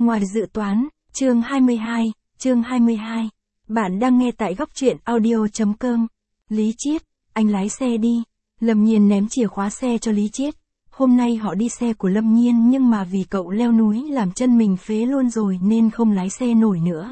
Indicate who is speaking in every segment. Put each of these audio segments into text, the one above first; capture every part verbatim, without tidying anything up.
Speaker 1: Ngoài dự toán, chương hai mươi hai, chương hai mươi hai. Bạn đang nghe tại góc truyện audio chấm com. Lý Chiết, anh lái xe đi. Lâm Nhiên ném chìa khóa xe cho Lý Chiết. Hôm nay họ đi xe của Lâm Nhiên nhưng mà vì cậu leo núi làm chân mình phế luôn rồi nên không lái xe nổi nữa.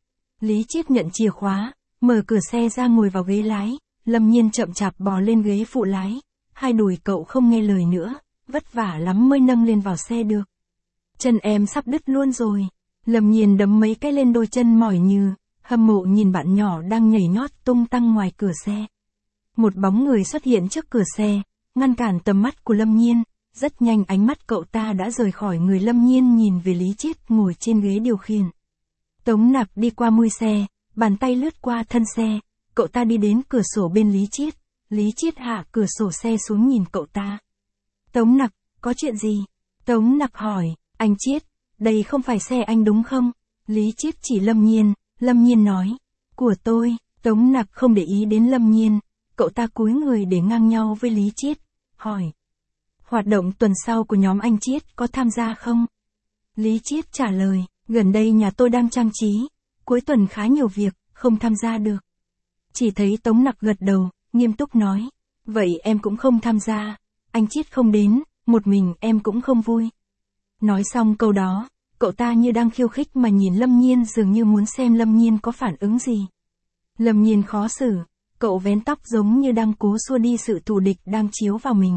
Speaker 1: Lý Chiết nhận chìa khóa, mở cửa xe ra ngồi vào ghế lái. Lâm Nhiên chậm chạp bò lên ghế phụ lái. Hai đùi cậu không nghe lời nữa, vất vả lắm mới nâng lên vào xe được. Chân em sắp đứt luôn rồi. Lâm Nhiên đấm mấy cái lên đôi chân mỏi như, hâm mộ nhìn bạn nhỏ đang nhảy nhót tung tăng ngoài cửa xe. Một bóng người xuất hiện trước cửa xe, ngăn cản tầm mắt của Lâm Nhiên. Rất nhanh ánh mắt cậu ta đã rời khỏi người Lâm Nhiên nhìn về Lý Chiết ngồi trên ghế điều khiển. Tống Nặc đi qua mui xe, bàn tay lướt qua thân xe, cậu ta đi đến cửa sổ bên Lý Chiết. Lý Chiết hạ cửa sổ xe xuống nhìn cậu ta. Tống Nặc, có chuyện gì? Tống Nặc hỏi, anh Chiết, đây không phải xe anh đúng không? Lý Chiết chỉ Lâm Nhiên, Lâm Nhiên nói, của tôi. Tống Nặc không để ý đến Lâm Nhiên, cậu ta cúi người để ngang nhau với Lý Chiết, hỏi. Hoạt động tuần sau của nhóm anh Chiết có tham gia không? Lý Chiết trả lời, gần đây nhà tôi đang trang trí, cuối tuần khá nhiều việc, không tham gia được. Chỉ thấy Tống Nặc gật đầu, nghiêm túc nói, vậy em cũng không tham gia, anh Chiết không đến, một mình em cũng không vui. Nói xong câu đó, cậu ta như đang khiêu khích mà nhìn Lâm Nhiên dường như muốn xem Lâm Nhiên có phản ứng gì. Lâm Nhiên khó xử, cậu vén tóc giống như đang cố xua đi sự thù địch đang chiếu vào mình.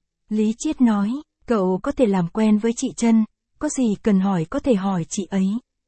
Speaker 1: Lý Chiết nói, cậu có thể làm quen với chị Trân, có gì cần hỏi có thể hỏi chị ấy.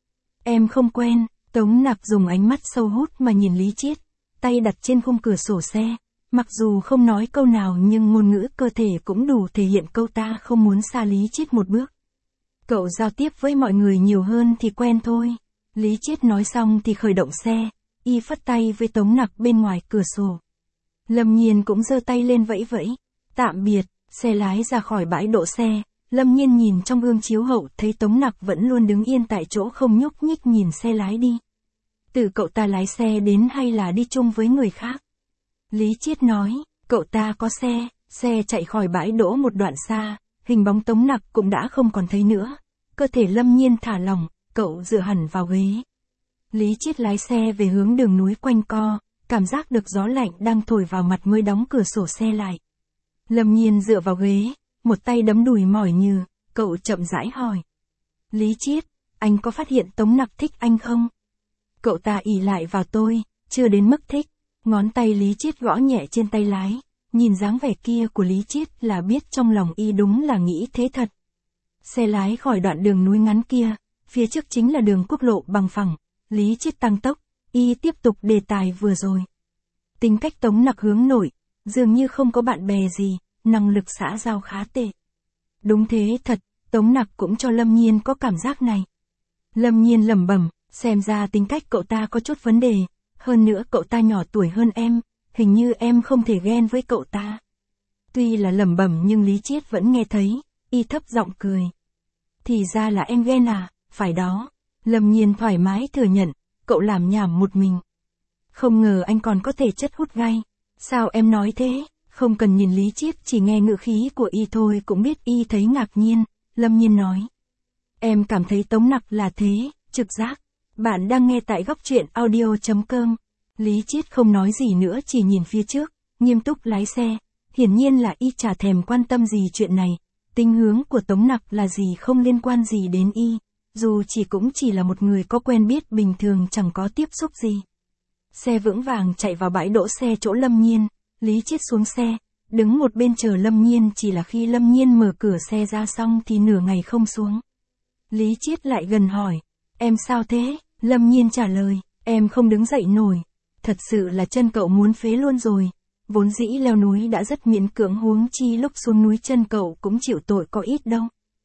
Speaker 1: Em không quen. Tống Nặc dùng ánh mắt sâu hút mà nhìn Lý Chiết, tay đặt trên khung cửa sổ xe. Mặc dù không nói câu nào nhưng ngôn ngữ cơ thể cũng đủ thể hiện cậu ta không muốn xa Lý Chiết một bước. Cậu giao tiếp với mọi người nhiều hơn thì quen thôi. Lý Chiết nói xong thì khởi động xe, y phất tay với Tống Nặc bên ngoài cửa sổ. Lâm Nhiên cũng giơ tay lên vẫy vẫy. Tạm biệt, xe lái ra khỏi bãi đỗ xe. Lâm Nhiên nhìn trong gương chiếu hậu thấy Tống Nặc vẫn luôn đứng yên tại chỗ không nhúc nhích nhìn xe lái đi. Từ cậu ta lái xe đến hay là đi chung với người khác? Lý Chiết nói, cậu ta có xe, xe chạy khỏi bãi đỗ một đoạn xa, hình bóng Tống Nặc cũng đã không còn thấy nữa. Cơ thể Lâm Nhiên thả lỏng, cậu dựa hẳn vào ghế. Lý Chiết lái xe về hướng đường núi quanh co, cảm giác được gió lạnh đang thổi vào mặt mới đóng cửa sổ xe lại. Lâm Nhiên dựa vào ghế, một tay đấm đùi mỏi như, cậu chậm rãi hỏi. Lý Chiết, anh có phát hiện Tống Nặc thích anh không? Cậu ta ỷ lại vào tôi, chưa đến mức thích. Ngón tay Lý Chiết gõ nhẹ trên tay lái, nhìn dáng vẻ kia của Lý Chiết là biết trong lòng y đúng là nghĩ thế thật. Xe lái khỏi đoạn đường núi ngắn kia, phía trước chính là đường quốc lộ bằng phẳng. Lý Chiết tăng tốc, y tiếp tục đề tài vừa rồi. Tính cách Tống Nặc hướng nội, dường như không có bạn bè gì, năng lực xã giao khá tệ. Đúng thế thật, Tống Nặc cũng cho Lâm Nhiên có cảm giác này. Lâm Nhiên lẩm bẩm, xem ra tính cách cậu ta có chút vấn đề, hơn nữa cậu ta nhỏ tuổi hơn em, hình như em không thể ghen với cậu ta. Tuy là lẩm bẩm nhưng Lý Chiết vẫn nghe thấy, y thấp giọng cười. Thì ra là em ghen à, phải đó. Lâm Nhiên thoải mái thừa nhận, cậu làm nhảm một mình. Không ngờ anh còn có thể chất hút gay. Sao em nói thế? Không cần nhìn Lý Chiết chỉ nghe ngữ khí của y thôi cũng biết y thấy ngạc nhiên. Lâm Nhiên nói. Em cảm thấy Tống Nặc là thế, trực giác. Bạn đang nghe tại góc truyện audio chấm com. Lý Chiết không nói gì nữa chỉ nhìn phía trước, nghiêm túc lái xe. Hiển nhiên là y chả thèm quan tâm gì chuyện này. Tính hướng của Tống Nặc là gì không liên quan gì đến y. Dù chỉ cũng chỉ là một người có quen biết bình thường chẳng có tiếp xúc gì. Xe vững vàng chạy vào bãi đỗ xe chỗ Lâm Nhiên. Lý Chiết xuống xe, đứng một bên chờ Lâm Nhiên chỉ là khi Lâm Nhiên mở cửa xe ra xong thì nửa ngày không xuống. Lý Chiết lại gần hỏi, em sao thế? Lâm Nhiên trả lời, em không đứng dậy nổi. Thật sự là chân cậu muốn phế luôn rồi. Vốn dĩ leo núi đã rất miễn cưỡng huống chi lúc xuống núi chân cậu cũng chịu tội có ít đâu.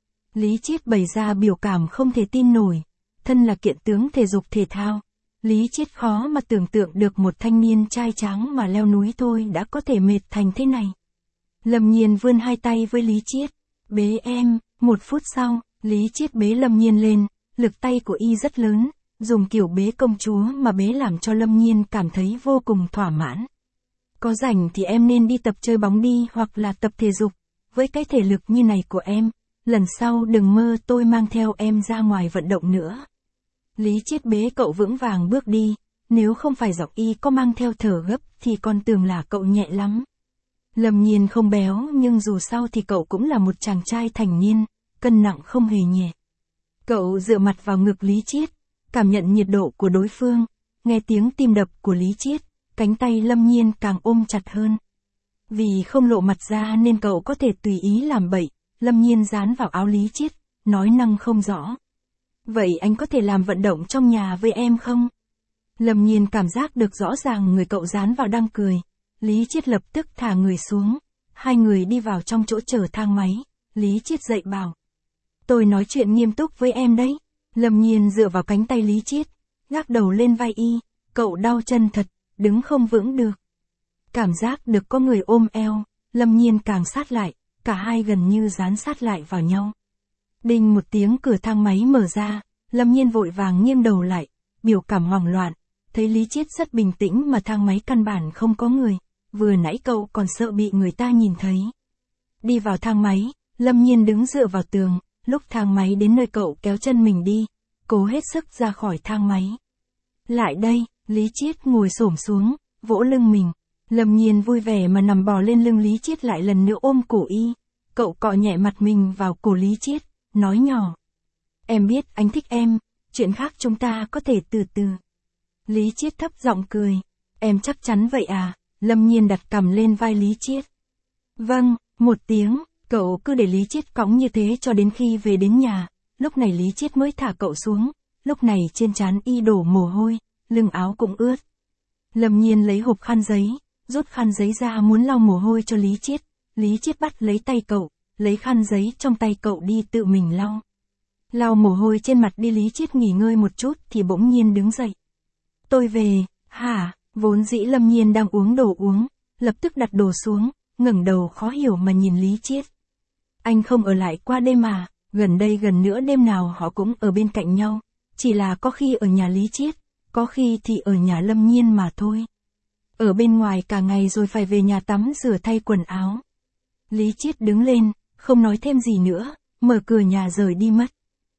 Speaker 1: Lý Chiết bày ra biểu cảm không thể tin nổi. Thân là kiện tướng thể dục thể thao. Lý Chiết khó mà tưởng tượng được một thanh niên trai tráng mà leo núi thôi đã có thể mệt thành thế này. Lâm Nhiên vươn hai tay với Lý Chiết. Bế em. Một phút sau, Lý Chiết bế Lâm Nhiên lên. Lực tay của y rất lớn. Dùng kiểu bế công chúa mà bế làm cho Lâm Nhiên cảm thấy vô cùng thỏa mãn. Có rảnh thì em nên đi tập chơi bóng đi hoặc là tập thể dục. Với cái thể lực như này của em, lần sau đừng mơ tôi mang theo em ra ngoài vận động nữa. Lý Chiết bế cậu vững vàng bước đi, nếu không phải giọng y có mang theo thở gấp thì con tưởng là cậu nhẹ lắm. Lâm Nhiên không béo nhưng dù sao thì cậu cũng là một chàng trai thành niên, cân nặng không hề nhẹ. Cậu dựa mặt vào ngực Lý Chiết, cảm nhận nhiệt độ của đối phương, nghe tiếng tim đập của Lý Chiết, cánh tay Lâm Nhiên càng ôm chặt hơn. Vì không lộ mặt ra nên cậu có thể tùy ý làm bậy, Lâm Nhiên dán vào áo Lý Chiết, nói năng không rõ. Vậy anh có thể làm vận động trong nhà với em không? Lâm Nhiên cảm giác được rõ ràng người cậu dán vào đang cười. Lý Chiết lập tức thả người xuống. Hai người đi vào trong chỗ chở thang máy. Lý Chiết dậy bảo. Tôi nói chuyện nghiêm túc với em đấy. Lâm Nhiên dựa vào cánh tay Lý Chiết, gác đầu lên vai y. Cậu đau chân thật, đứng không vững được. Cảm giác được có người ôm eo, Lâm Nhiên càng sát lại, cả hai gần như dán sát lại vào nhau. Đinh một tiếng cửa thang máy mở ra, Lâm Nhiên vội vàng nghiêng đầu lại, biểu cảm hoảng loạn, thấy Lý Chiết rất bình tĩnh mà thang máy căn bản không có người, vừa nãy cậu còn sợ bị người ta nhìn thấy. Đi vào thang máy, Lâm Nhiên đứng dựa vào tường, lúc thang máy đến nơi cậu kéo chân mình đi, cố hết sức ra khỏi thang máy. Lại đây, Lý Chiết ngồi xổm xuống, vỗ lưng mình. Lâm Nhiên vui vẻ mà nằm bò lên lưng Lý Chiết lại lần nữa ôm cổ y. Cậu cọ nhẹ mặt mình vào cổ Lý Chiết, nói nhỏ. Em biết anh thích em, chuyện khác chúng ta có thể từ từ. Lý Chiết thấp giọng cười. Em chắc chắn vậy à? Lâm Nhiên đặt cằm lên vai Lý Chiết. Vâng, một tiếng, cậu cứ để Lý Chiết cõng như thế cho đến khi về đến nhà. Lúc này Lý Chiết mới thả cậu xuống, lúc này trên trán y đổ mồ hôi, lưng áo cũng ướt. Lâm Nhiên lấy hộp khăn giấy, rút khăn giấy ra muốn lau mồ hôi cho Lý Chiết. Lý Chiết bắt lấy tay cậu, lấy khăn giấy trong tay cậu đi tự mình lau. Lau mồ hôi trên mặt đi Lý Chiết nghỉ ngơi một chút thì bỗng nhiên đứng dậy. Tôi về, hả? Vốn dĩ Lâm Nhiên đang uống đồ uống, lập tức đặt đồ xuống, ngẩng đầu khó hiểu mà nhìn Lý Chiết. Anh không ở lại qua đêm mà, gần đây gần nữa đêm nào họ cũng ở bên cạnh nhau, chỉ là có khi ở nhà Lý Chiết, có khi thì ở nhà Lâm Nhiên mà thôi. Ở bên ngoài cả ngày rồi phải về nhà tắm rửa thay quần áo. Lý Chiết đứng lên, không nói thêm gì nữa, mở cửa nhà rời đi mất.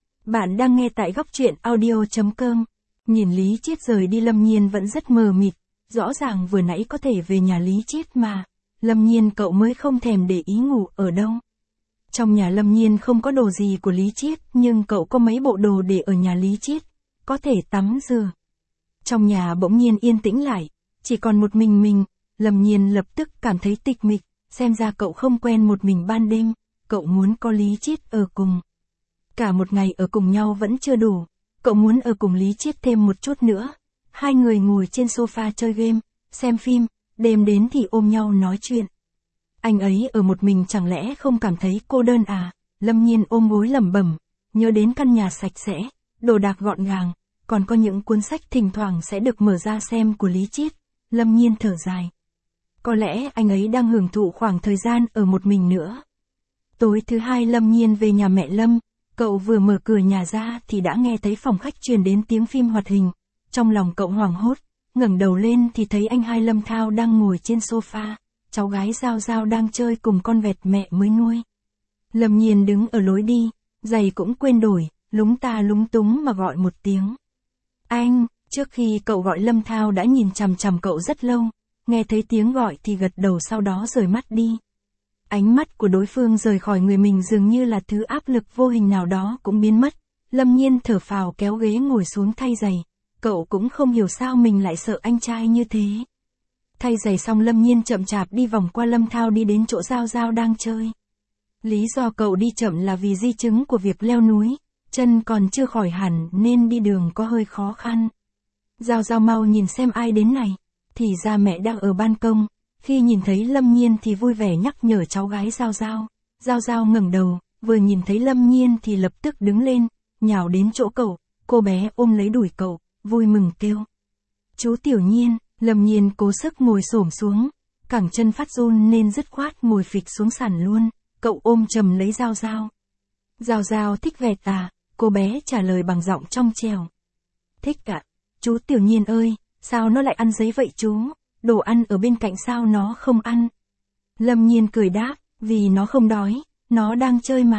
Speaker 1: Bạn đang nghe tại góc truyện audio chấm com. Nhìn Lý Chiết rời đi Lâm Nhiên vẫn rất mờ mịt, rõ ràng vừa nãy có thể về nhà Lý Chiết mà. Lâm Nhiên cậu mới không thèm để ý ngủ ở đâu. Trong nhà Lâm Nhiên không có đồ gì của Lý Chiết, nhưng cậu có mấy bộ đồ để ở nhà Lý Chiết, có thể tắm rửa. Trong nhà bỗng nhiên yên tĩnh lại, chỉ còn một mình mình, Lâm Nhiên lập tức cảm thấy tịch mịch, xem ra cậu không quen một mình ban đêm, cậu muốn có Lý Chiết ở cùng. Cả một ngày ở cùng nhau vẫn chưa đủ, cậu muốn ở cùng Lý Chiết thêm một chút nữa. Hai người ngồi trên sofa chơi game, xem phim, đêm đến thì ôm nhau nói chuyện. Anh ấy ở một mình chẳng lẽ không cảm thấy cô đơn à? Lâm Nhiên ôm gối lẩm bẩm, nhớ đến căn nhà sạch sẽ, đồ đạc gọn gàng, còn có những cuốn sách thỉnh thoảng sẽ được mở ra xem của Lý Chiết. Lâm Nhiên thở dài. Có lẽ anh ấy đang hưởng thụ khoảng thời gian ở một mình nữa. Tối thứ hai Lâm Nhiên về nhà mẹ Lâm, cậu vừa mở cửa nhà ra thì đã nghe thấy phòng khách truyền đến tiếng phim hoạt hình. Trong lòng cậu hoảng hốt, ngẩng đầu lên thì thấy anh hai Lâm Thao đang ngồi trên sofa, cháu gái Giao Giao đang chơi cùng con vẹt mẹ mới nuôi. Lâm Nhiên đứng ở lối đi, giày cũng quên đổi, lúng ta lúng túng mà gọi một tiếng. Anh, trước khi cậu gọi Lâm Thao đã nhìn chằm chằm cậu rất lâu, nghe thấy tiếng gọi thì gật đầu sau đó rời mắt đi. Ánh mắt của đối phương rời khỏi người mình dường như là thứ áp lực vô hình nào đó cũng biến mất. Lâm Nhiên thở phào kéo ghế ngồi xuống thay giày. Cậu cũng không hiểu sao mình lại sợ anh trai như thế. Thay giày xong Lâm Nhiên chậm chạp đi vòng qua Lâm Thao đi đến chỗ Giao Giao đang chơi. Lý do cậu đi chậm là vì di chứng của việc leo núi, chân còn chưa khỏi hẳn nên đi đường có hơi khó khăn. Giao Giao mau nhìn xem ai đến này, thì ra mẹ đang ở ban công, khi nhìn thấy Lâm Nhiên thì vui vẻ nhắc nhở cháu gái Giao Giao. Giao Giao ngẩng đầu, vừa nhìn thấy Lâm Nhiên thì lập tức đứng lên, nhào đến chỗ cậu, cô bé ôm lấy đùi cậu, vui mừng kêu. Chú Tiểu Nhiên. Lâm Nhiên cố sức ngồi xổm xuống, cẳng chân phát run nên dứt khoát ngồi phịch xuống sàn luôn, cậu ôm chầm lấy Giao Giao. Giao Giao thích vẹt à? Cô bé trả lời bằng giọng trong trèo. Thích ạ. Chú Tiểu Nhiên ơi, sao nó lại ăn giấy vậy chú? Đồ ăn ở bên cạnh sao nó không ăn? Lâm Nhiên cười đáp, vì nó không đói, nó đang chơi mà.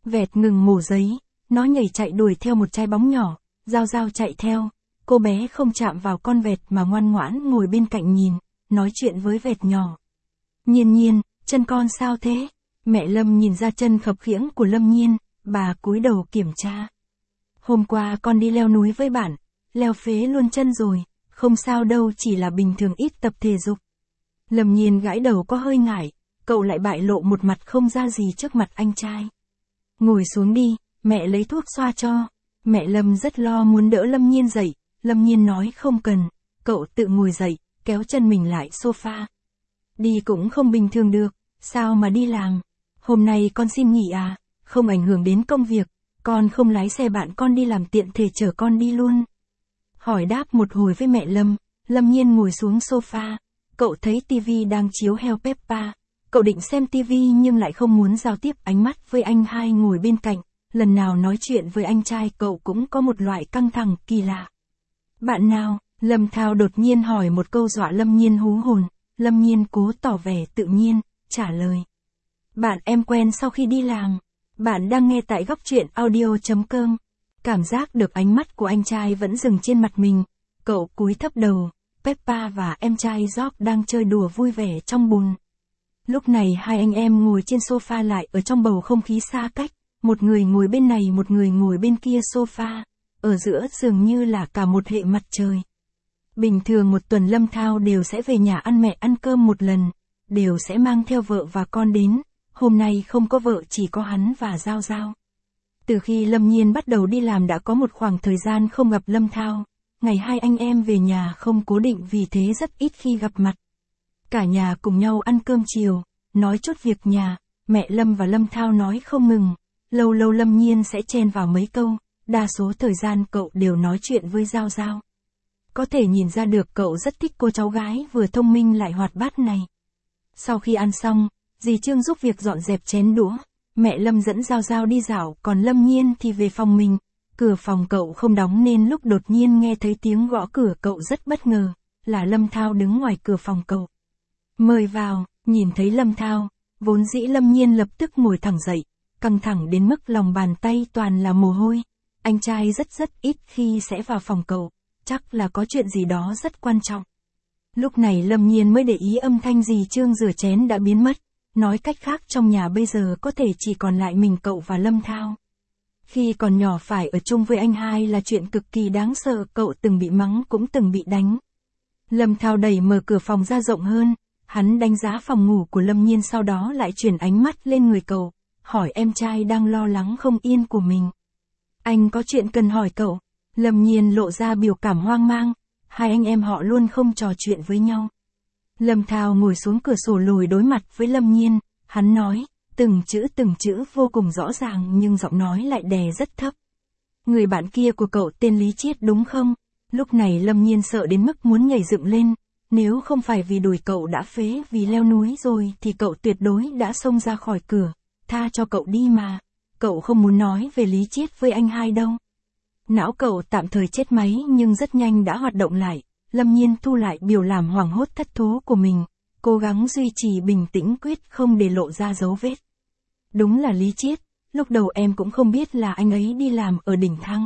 Speaker 1: Vẹt ngừng mổ giấy, nó nhảy chạy đuổi theo một trái bóng nhỏ, Giao Giao chạy theo, cô bé không chạm vào con vẹt mà ngoan ngoãn ngồi bên cạnh nhìn, nói chuyện với vẹt nhỏ. Nhiên Nhiên, chân con sao thế? Mẹ Lâm nhìn ra chân khập khiễng của Lâm Nhiên, bà cúi đầu kiểm tra. Hôm qua con đi leo núi với bạn, leo phế luôn chân rồi, không sao đâu, chỉ là bình thường ít tập thể dục. Lâm Nhiên gãi đầu có hơi ngại, cậu lại bại lộ một mặt không ra gì trước mặt anh trai. Ngồi xuống đi, mẹ lấy thuốc xoa cho. Mẹ Lâm rất lo muốn đỡ Lâm Nhiên dậy, Lâm Nhiên nói không cần, cậu tự ngồi dậy, kéo chân mình lại sofa. Đi cũng không bình thường được, sao mà đi làm? Hôm nay con xin nghỉ à, không ảnh hưởng đến công việc, con không lái xe bạn con đi làm tiện thể chở con đi luôn. Hỏi đáp một hồi với mẹ Lâm, Lâm Nhiên ngồi xuống sofa, cậu thấy tivi đang chiếu Heo Peppa, cậu định xem tivi nhưng lại không muốn giao tiếp ánh mắt với anh hai ngồi bên cạnh, lần nào nói chuyện với anh trai cậu cũng có một loại căng thẳng kỳ lạ. Bạn nào? Lâm Thao đột nhiên hỏi một câu dọa Lâm Nhiên hú hồn, Lâm Nhiên cố tỏ vẻ tự nhiên, trả lời. Bạn em quen sau khi đi làm. Bạn đang nghe tại góc truyện audio chấm com. Cảm giác được ánh mắt của anh trai vẫn dừng trên mặt mình, cậu cúi thấp đầu. Peppa và em trai George đang chơi đùa vui vẻ trong bùn. Lúc này hai anh em ngồi trên sofa lại ở trong bầu không khí xa cách, một người ngồi bên này một người ngồi bên kia sofa, ở giữa dường như là cả một hệ mặt trời. Bình thường một tuần Lâm Thao đều sẽ về nhà ăn mẹ ăn cơm một lần, đều sẽ mang theo vợ và con đến, hôm nay không có vợ chỉ có hắn và Giao Giao. Từ khi Lâm Nhiên bắt đầu đi làm đã có một khoảng thời gian không gặp Lâm Thao, ngày hai anh em về nhà không cố định vì thế rất ít khi gặp mặt. Cả nhà cùng nhau ăn cơm chiều, nói chút việc nhà, mẹ Lâm và Lâm Thao nói không ngừng, lâu lâu Lâm Nhiên sẽ chen vào mấy câu, đa số thời gian cậu đều nói chuyện với Giao Giao. Có thể nhìn ra được cậu rất thích cô cháu gái vừa thông minh lại hoạt bát này. Sau khi ăn xong, dì Trương giúp việc dọn dẹp chén đũa, mẹ Lâm dẫn Giao Giao đi dạo, còn Lâm Nhiên thì về phòng mình. Cửa phòng cậu không đóng nên lúc đột nhiên nghe thấy tiếng gõ cửa cậu rất bất ngờ, là Lâm Thao đứng ngoài cửa phòng cậu. Mời vào, nhìn thấy Lâm Thao, vốn dĩ Lâm Nhiên lập tức ngồi thẳng dậy, căng thẳng đến mức lòng bàn tay toàn là mồ hôi. Anh trai rất rất ít khi sẽ vào phòng cậu, chắc là có chuyện gì đó rất quan trọng. Lúc này Lâm Nhiên mới để ý âm thanh dì Trương rửa chén đã biến mất, nói cách khác trong nhà bây giờ có thể chỉ còn lại mình cậu và Lâm Thao. Khi còn nhỏ phải ở chung với anh hai là chuyện cực kỳ đáng sợ, cậu từng bị mắng cũng từng bị đánh. Lâm Thao đẩy mở cửa phòng ra rộng hơn, hắn đánh giá phòng ngủ của Lâm Nhiên sau đó lại chuyển ánh mắt lên người cậu, hỏi em trai đang lo lắng không yên của mình. Anh có chuyện cần hỏi cậu. Lâm Nhiên lộ ra biểu cảm hoang mang, hai anh em họ luôn không trò chuyện với nhau. Lâm Thao ngồi xuống cửa sổ lồi đối mặt với Lâm Nhiên, hắn nói, từng chữ từng chữ vô cùng rõ ràng nhưng giọng nói lại đè rất thấp. Người bạn kia của cậu tên Lý Chiết đúng không? Lúc này Lâm Nhiên sợ đến mức muốn nhảy dựng lên, nếu không phải vì đuổi cậu đã phế vì leo núi rồi thì cậu tuyệt đối đã xông ra khỏi cửa, tha cho cậu đi mà, cậu không muốn nói về Lý Chiết với anh hai đâu. Não cậu tạm thời chết máy nhưng rất nhanh đã hoạt động lại, Lâm Nhiên thu lại biểu làm hoảng hốt thất thố của mình, cố gắng duy trì bình tĩnh quyết không để lộ ra dấu vết. Đúng là Lý Chiết, lúc đầu em cũng không biết là anh ấy đi làm ở đỉnh Thăng.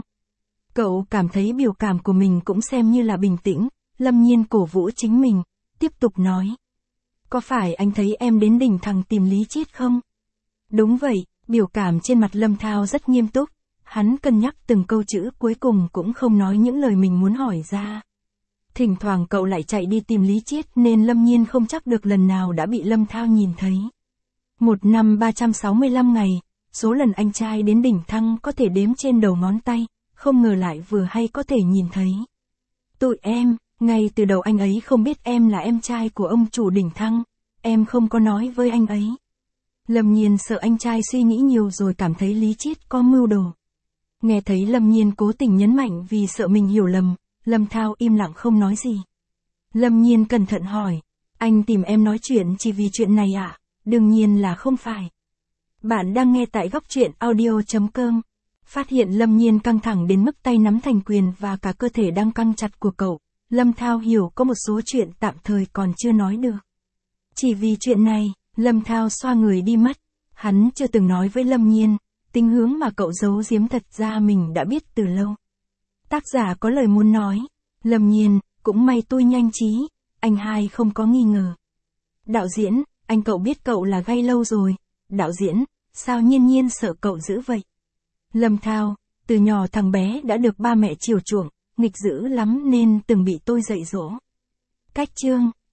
Speaker 1: Cậu cảm thấy biểu cảm của mình cũng xem như là bình tĩnh, Lâm Nhiên cổ vũ chính mình, tiếp tục nói. Có phải anh thấy em đến đỉnh Thăng tìm Lý Chiết không? Đúng vậy, biểu cảm trên mặt Lâm Thao rất nghiêm túc. Hắn cân nhắc từng câu chữ cuối cùng cũng không nói những lời mình muốn hỏi ra. Thỉnh thoảng cậu lại chạy đi tìm Lý Chiết nên Lâm Nhiên không chắc được lần nào đã bị Lâm Thao nhìn thấy. Một năm ba trăm sáu mươi lăm ngày, số lần anh trai đến đỉnh Thăng có thể đếm trên đầu ngón tay, không ngờ lại vừa hay có thể nhìn thấy. Tụi em, ngay từ đầu anh ấy không biết em là em trai của ông chủ đỉnh Thăng, em không có nói với anh ấy. Lâm Nhiên sợ anh trai suy nghĩ nhiều rồi cảm thấy Lý Chiết có mưu đồ. Nghe thấy Lâm Nhiên cố tình nhấn mạnh vì sợ mình hiểu lầm, Lâm Thao im lặng không nói gì. Lâm Nhiên cẩn thận hỏi, anh tìm em nói chuyện chỉ vì chuyện này ạ? À? Đương nhiên là không phải. Bạn đang nghe tại góc truyện audio chấm com. Phát hiện Lâm Nhiên căng thẳng đến mức tay nắm thành quyền và cả cơ thể đang căng chặt của cậu, Lâm Thao hiểu có một số chuyện tạm thời còn chưa nói được. Chỉ vì chuyện này, Lâm Thao xoa người đi mất, hắn chưa từng nói với Lâm Nhiên. Tính hướng mà cậu giấu giếm thật ra mình đã biết từ lâu. Tác giả có lời muốn nói. Lâm Nhiên, cũng may tôi nhanh trí. Anh hai không có nghi ngờ. Đạo diễn, anh cậu biết cậu là gay lâu rồi. Đạo diễn, sao Nhiên Nhiên sợ cậu dữ vậy? Lâm Thao, từ nhỏ thằng bé đã được ba mẹ chiều chuộng, nghịch dữ lắm nên từng bị tôi dạy dỗ. Cách chương